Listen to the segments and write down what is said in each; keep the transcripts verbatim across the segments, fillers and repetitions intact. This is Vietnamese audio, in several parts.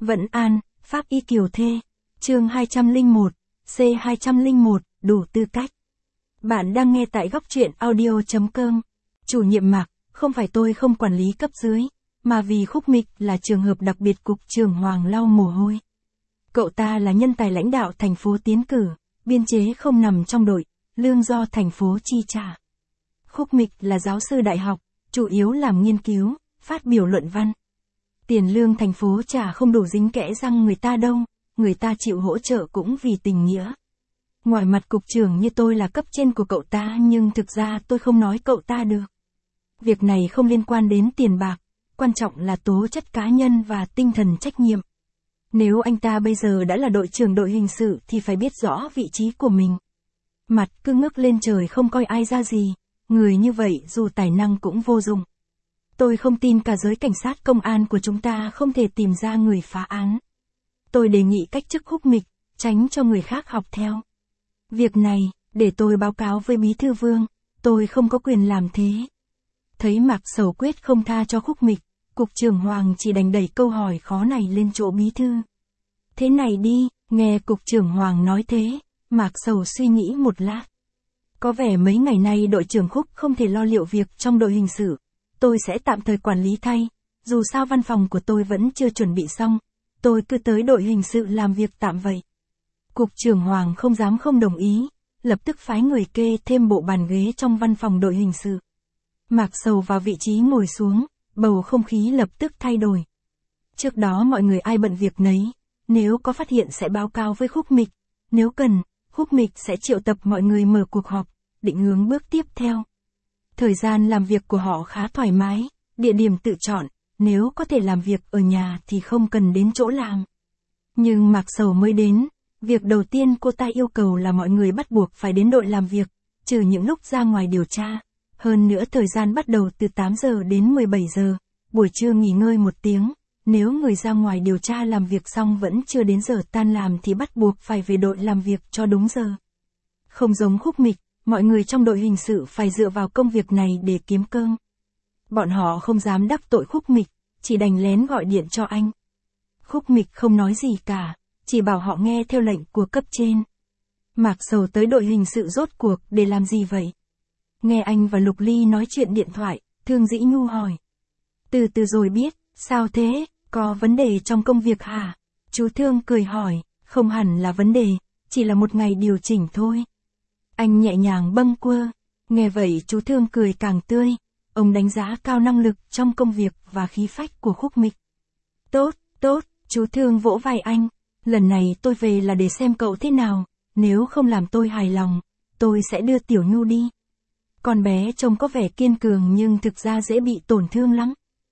Vẫn An, Pháp Y Kiều Thê. Chương hai trăm lẻ một, C hai trăm lẻ một, đủ tư cách. Bạn đang nghe tại góc truyện audio.com. Chủ nhiệm Mạc, không phải tôi không quản lý cấp dưới, mà vì Khúc Mịch là trường hợp đặc biệt cục trưởng Hoàng lau mồ hôi. Cậu ta là nhân tài lãnh đạo thành phố tiến cử, biên chế không nằm trong đội, lương do thành phố chi trả. Khúc Mịch là giáo sư đại học, chủ yếu làm nghiên cứu, phát biểu luận văn. Tiền lương thành phố trả không đủ dính kẽ răng người ta đâu, người ta chịu hỗ trợ cũng vì tình nghĩa. Ngoài mặt cục trưởng như tôi là cấp trên của cậu ta, nhưng thực ra tôi không nói cậu ta được. Việc này không liên quan đến tiền bạc, quan trọng là tố chất cá nhân và tinh thần trách nhiệm. Nếu anh ta bây giờ đã là đội trưởng đội hình sự thì phải biết rõ vị trí của mình. Mặt cứ ngước lên trời không coi ai ra gì, người như vậy dù tài năng cũng vô dụng. Tôi không tin cả giới cảnh sát công an của chúng ta không thể tìm ra người phá án. Tôi đề nghị cách chức Khúc Mịch, tránh cho người khác học theo. Việc này, để tôi báo cáo với Bí thư Vương, tôi không có quyền làm thế. Thấy Mạc Sầu quyết không tha cho Khúc Mịch, cục trưởng Hoàng chỉ đành đẩy câu hỏi khó này lên chỗ Bí thư. Thế này đi, nghe cục trưởng Hoàng nói thế, Mạc Sầu suy nghĩ một lát. Có vẻ mấy ngày nay đội trưởng Khúc không thể lo liệu việc trong đội hình sự. Tôi sẽ tạm thời quản lý thay, dù sao văn phòng của tôi vẫn chưa chuẩn bị xong, tôi cứ tới đội hình sự làm việc tạm vậy. Cục trưởng Hoàng không dám không đồng ý, lập tức phái người kê thêm bộ bàn ghế trong văn phòng đội hình sự. Mạc Sầu vào vị trí ngồi xuống, bầu không khí lập tức thay đổi. Trước đó mọi người ai bận việc nấy, nếu có phát hiện sẽ báo cáo với Khúc Mịch, nếu cần, Khúc Mịch sẽ triệu tập mọi người mở cuộc họp, định hướng bước tiếp theo. Thời gian làm việc của họ khá thoải mái, địa điểm tự chọn, nếu có thể làm việc ở nhà thì không cần đến chỗ làm. Nhưng Mạc Sầu mới đến, việc đầu tiên cô ta yêu cầu là mọi người bắt buộc phải đến đội làm việc, trừ những lúc ra ngoài điều tra. Hơn nữa thời gian bắt đầu từ tám giờ đến mười bảy giờ, buổi trưa nghỉ ngơi một tiếng, nếu người ra ngoài điều tra làm việc xong vẫn chưa đến giờ tan làm thì bắt buộc phải về đội làm việc cho đúng giờ. Không giống Khúc Mịch, mọi người trong đội hình sự phải dựa vào công việc này để kiếm cơm. Bọn họ không dám đắc tội Khúc Mịch, chỉ đành lén gọi điện cho anh. Khúc Mịch không nói gì cả, chỉ bảo họ nghe theo lệnh của cấp trên. Mạc Sầu tới đội hình sự rốt cuộc để làm gì vậy? Nghe anh và Lục Ly nói chuyện điện thoại, Thương Dĩ Nhu hỏi. Từ từ rồi biết, sao thế, có vấn đề trong công việc hả? Chú Thương cười hỏi, không hẳn là vấn đề, chỉ là một ngày điều chỉnh thôi. Anh nhẹ nhàng bâng quơ, nghe vậy chú Thương cười càng tươi, ông đánh giá cao năng lực trong công việc và khí phách của Khúc Mịch. Tốt, tốt, chú Thương vỗ vai anh, lần này tôi về là để xem cậu thế nào, nếu không làm tôi hài lòng, tôi sẽ đưa Tiểu Nhu đi. Con bé trông có vẻ kiên cường nhưng thực ra dễ bị tổn thương lắm.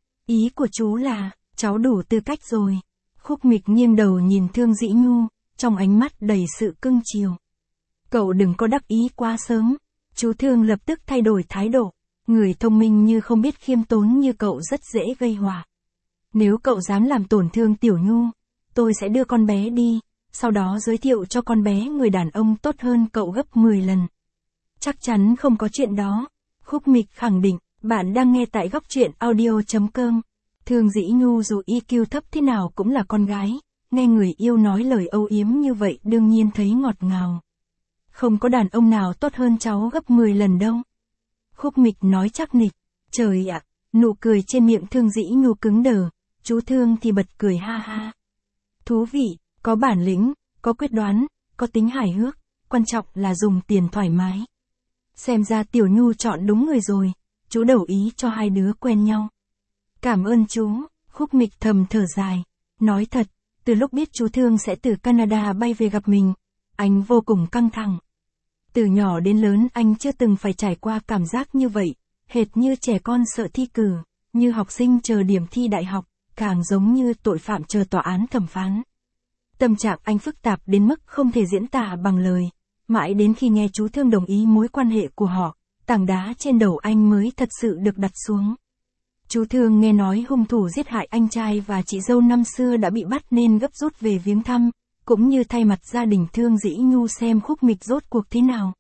Ý của chú là, cháu đủ tư cách rồi. Khúc Mịch nghiêng đầu nhìn Thương Dĩ Nhu, trong ánh mắt đầy sự cưng chiều. Cậu đừng có đắc ý quá sớm. Chú Thương lập tức thay đổi thái độ. Người thông minh như không biết khiêm tốn như cậu rất dễ gây họa. Nếu cậu dám làm tổn thương Tiểu Nhu, tôi sẽ đưa con bé đi, sau đó giới thiệu cho con bé người đàn ông tốt hơn cậu gấp mười lần. Chắc chắn không có chuyện đó. Khúc Mịch khẳng định, bạn đang nghe tại góc truyện audio.com. Thương Dĩ Nhu dù i kiu thấp thế nào cũng là con gái, nghe người yêu nói lời âu yếm như vậy đương nhiên thấy ngọt ngào. Không có đàn ông nào tốt hơn cháu gấp mười lần đâu. Khúc Mịch nói chắc nịch, trời ạ, nụ cười trên miệng Thương Dĩ Nhu cứng đờ, chú Thương thì bật cười ha ha. Thú vị, có bản lĩnh, có quyết đoán, có tính hài hước, quan trọng là dùng tiền thoải mái. Xem ra Tiểu Nhu chọn đúng người rồi, chú đầu ý cho hai đứa quen nhau. Cảm ơn chú, Khúc Mịch thầm thở dài, nói thật, từ lúc biết chú Thương sẽ từ Canada bay về gặp mình, anh vô cùng căng thẳng. Từ nhỏ đến lớn anh chưa từng phải trải qua cảm giác như vậy, hệt như trẻ con sợ thi cử, như học sinh chờ điểm thi đại học, càng giống như tội phạm chờ tòa án thẩm phán. Tâm trạng anh phức tạp đến mức không thể diễn tả bằng lời, mãi đến khi nghe chú Thương đồng ý mối quan hệ của họ, tảng đá trên đầu anh mới thật sự được đặt xuống. Chú Thương nghe nói hung thủ giết hại anh trai và chị dâu năm xưa đã bị bắt nên gấp rút về viếng thăm, cũng như thay mặt gia đình Thương Dĩ Nhu xem Khúc Mịch rốt cuộc thế nào.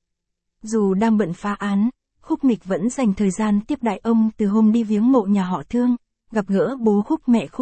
Dù đang bận phá án, Khúc Mịch vẫn dành thời gian tiếp đãi ông từ hôm đi viếng mộ nhà họ Thương, gặp gỡ bố Khúc mẹ Khúc,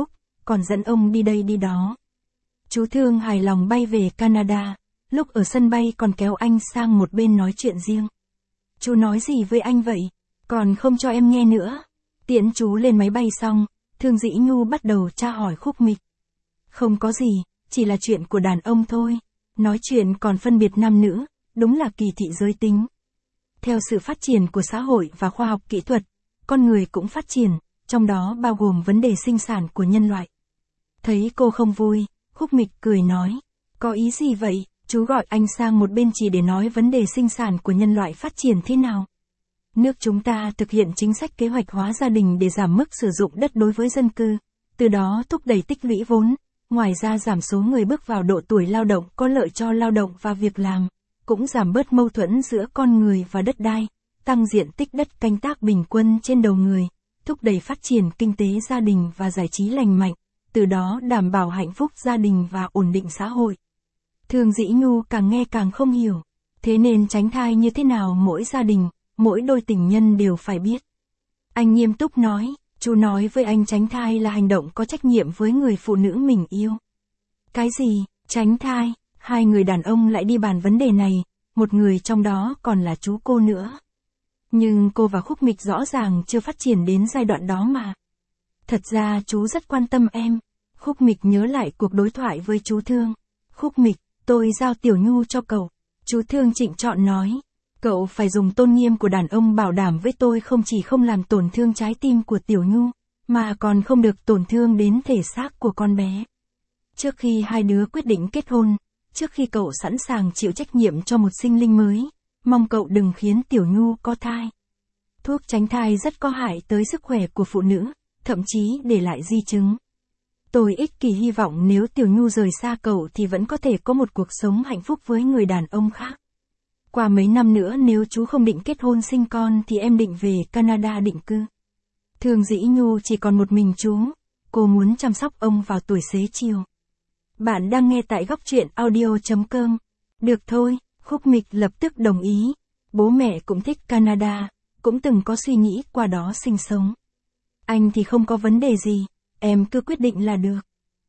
còn dẫn ông đi đây đi đó. Chú Thương hài lòng bay về Canada, lúc ở sân bay còn kéo anh sang một bên nói chuyện riêng. Chú nói gì với anh vậy? Còn không cho em nghe nữa. Tiễn chú lên máy bay xong, Thương Dĩ Nhu bắt đầu tra hỏi Khúc Mịch. Không có gì, chỉ là chuyện của đàn ông thôi. Nói chuyện còn phân biệt nam nữ, đúng là kỳ thị giới tính. Theo sự phát triển của xã hội và khoa học kỹ thuật, con người cũng phát triển, trong đó bao gồm vấn đề sinh sản của nhân loại. Thấy cô không vui, Khúc Mịch cười nói. Có ý gì vậy? Chú gọi anh sang một bên chỉ để nói vấn đề sinh sản của nhân loại phát triển thế nào. Nước chúng ta thực hiện chính sách kế hoạch hóa gia đình để giảm mức sử dụng đất đối với dân cư, từ đó thúc đẩy tích lũy vốn, ngoài ra giảm số người bước vào độ tuổi lao động có lợi cho lao động và việc làm, cũng giảm bớt mâu thuẫn giữa con người và đất đai, tăng diện tích đất canh tác bình quân trên đầu người, thúc đẩy phát triển kinh tế gia đình và giải trí lành mạnh, từ đó đảm bảo hạnh phúc gia đình và ổn định xã hội. Thương Dĩ Nhu càng nghe càng không hiểu, thế nên tránh thai như thế nào mỗi gia đình, mỗi đôi tình nhân đều phải biết. Anh nghiêm túc nói, chú nói với anh tránh thai là hành động có trách nhiệm với người phụ nữ mình yêu. Cái gì, tránh thai? Hai người đàn ông lại đi bàn vấn đề này, một người trong đó còn là chú cô nữa. Nhưng cô và Khúc Mịch rõ ràng chưa phát triển đến giai đoạn đó mà. Thật ra chú rất quan tâm em. Khúc Mịch nhớ lại cuộc đối thoại với chú Thương. Khúc Mịch, tôi giao Tiểu Nhu cho cậu. Chú Thương trịnh trọng nói. Cậu phải dùng tôn nghiêm của đàn ông bảo đảm với tôi không chỉ không làm tổn thương trái tim của Tiểu Nhu, mà còn không được tổn thương đến thể xác của con bé. Trước khi hai đứa quyết định kết hôn, trước khi cậu sẵn sàng chịu trách nhiệm cho một sinh linh mới, mong cậu đừng khiến Tiểu Nhu có thai. Thuốc tránh thai rất có hại tới sức khỏe của phụ nữ, thậm chí để lại di chứng. Tôi ích kỷ hy vọng nếu Tiểu Nhu rời xa cậu thì vẫn có thể có một cuộc sống hạnh phúc với người đàn ông khác. Qua mấy năm nữa nếu chú không định kết hôn sinh con thì em định về Canada định cư. Thương Dĩ Nhu chỉ còn một mình chú, cô muốn chăm sóc ông vào tuổi xế chiều. Bạn đang nghe tại góc truyện audio chấm com. Được thôi, Khúc Mịch lập tức đồng ý. Bố mẹ cũng thích Canada, cũng từng có suy nghĩ qua đó sinh sống. Anh thì không có vấn đề gì, em cứ quyết định là được.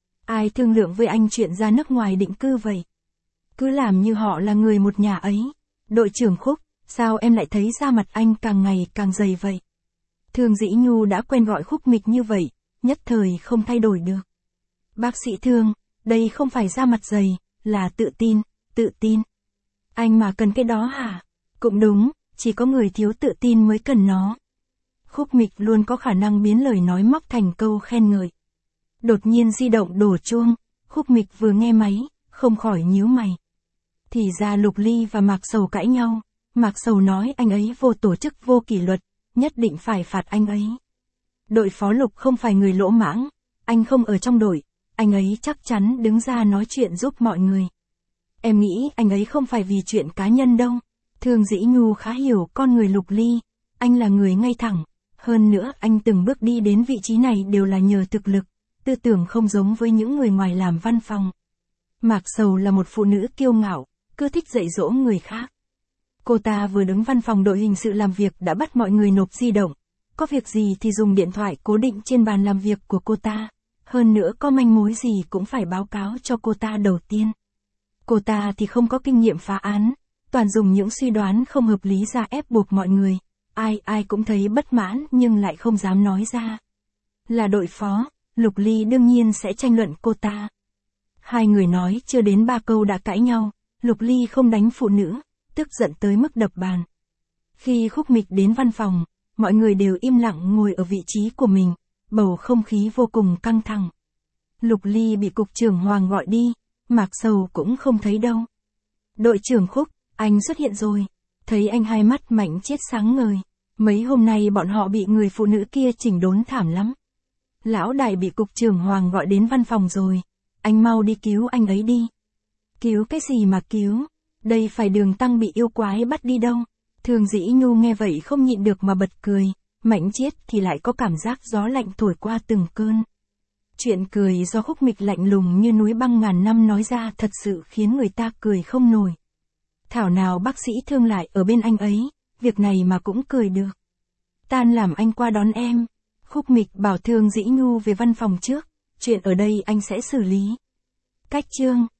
Ai thương lượng với anh chuyện ra nước ngoài định cư vậy? Cứ làm như họ là người một nhà ấy. Đội trưởng Khúc, sao em lại thấy da mặt anh càng ngày càng dày vậy? Thương Dĩ Nhu đã quen gọi Khúc Mịch như vậy, nhất thời không thay đổi được. Bác sĩ Thương, đây không phải da mặt dày, là tự tin, tự tin. Anh mà cần cái đó hả? Cũng đúng, chỉ có người thiếu tự tin mới cần nó. Khúc Mịch luôn có khả năng biến lời nói móc thành câu khen ngợi. Đột nhiên di động đổ chuông, Khúc Mịch vừa nghe máy, không khỏi nhíu mày. Thì ra Lục Ly và Mạc Sầu cãi nhau, Mạc Sầu nói anh ấy vô tổ chức vô kỷ luật, nhất định phải phạt anh ấy. Đội phó Lục không phải người lỗ mãng, anh không ở trong đội, anh ấy chắc chắn đứng ra nói chuyện giúp mọi người. Em nghĩ anh ấy không phải vì chuyện cá nhân đâu. Thương Dĩ Nhu khá hiểu con người Lục Ly, anh là người ngay thẳng, hơn nữa anh từng bước đi đến vị trí này đều là nhờ thực lực, tư tưởng không giống với những người ngoài làm văn phòng. Mạc Sầu là một phụ nữ kiêu ngạo, cứ thích dạy dỗ người khác. Cô ta vừa đứng văn phòng đội hình sự làm việc đã bắt mọi người nộp di động, có việc gì thì dùng điện thoại cố định trên bàn làm việc của cô ta, hơn nữa có manh mối gì cũng phải báo cáo cho cô ta đầu tiên. Cô ta thì không có kinh nghiệm phá án, toàn dùng những suy đoán không hợp lý ra ép buộc mọi người, ai ai cũng thấy bất mãn nhưng lại không dám nói ra. Là đội phó, Lục Ly đương nhiên sẽ tranh luận cô ta. Hai người nói chưa đến ba câu đã cãi nhau, Lục Ly không đánh phụ nữ, tức giận tới mức đập bàn. Khi Khúc Mịch đến văn phòng, mọi người đều im lặng ngồi ở vị trí của mình, bầu không khí vô cùng căng thẳng. Lục Ly bị cục trưởng Hoàng gọi đi, Mạc Sầu cũng không thấy đâu. Đội trưởng Khúc, anh xuất hiện rồi. Thấy anh hai mắt Mạnh Chiết sáng ngời. Mấy hôm nay bọn họ bị người phụ nữ kia chỉnh đốn thảm lắm. Lão đại bị cục trưởng Hoàng gọi đến văn phòng rồi. Anh mau đi cứu anh ấy đi. Cứu cái gì mà cứu? Đây phải Đường Tăng bị yêu quái bắt đi đâu. Thương Dĩ Nhu nghe vậy không nhịn được mà bật cười. Mạnh Chiết thì lại có cảm giác gió lạnh thổi qua từng cơn. Chuyện cười do Khúc Mịch lạnh lùng như núi băng ngàn năm nói ra thật sự khiến người ta cười không nổi. Thảo nào bác sĩ Thương lại ở bên anh ấy, việc này mà cũng cười được. Tan làm anh qua đón em. Khúc Mịch bảo Thương Dĩ Nhu về văn phòng trước, chuyện ở đây anh sẽ xử lý. Cách chương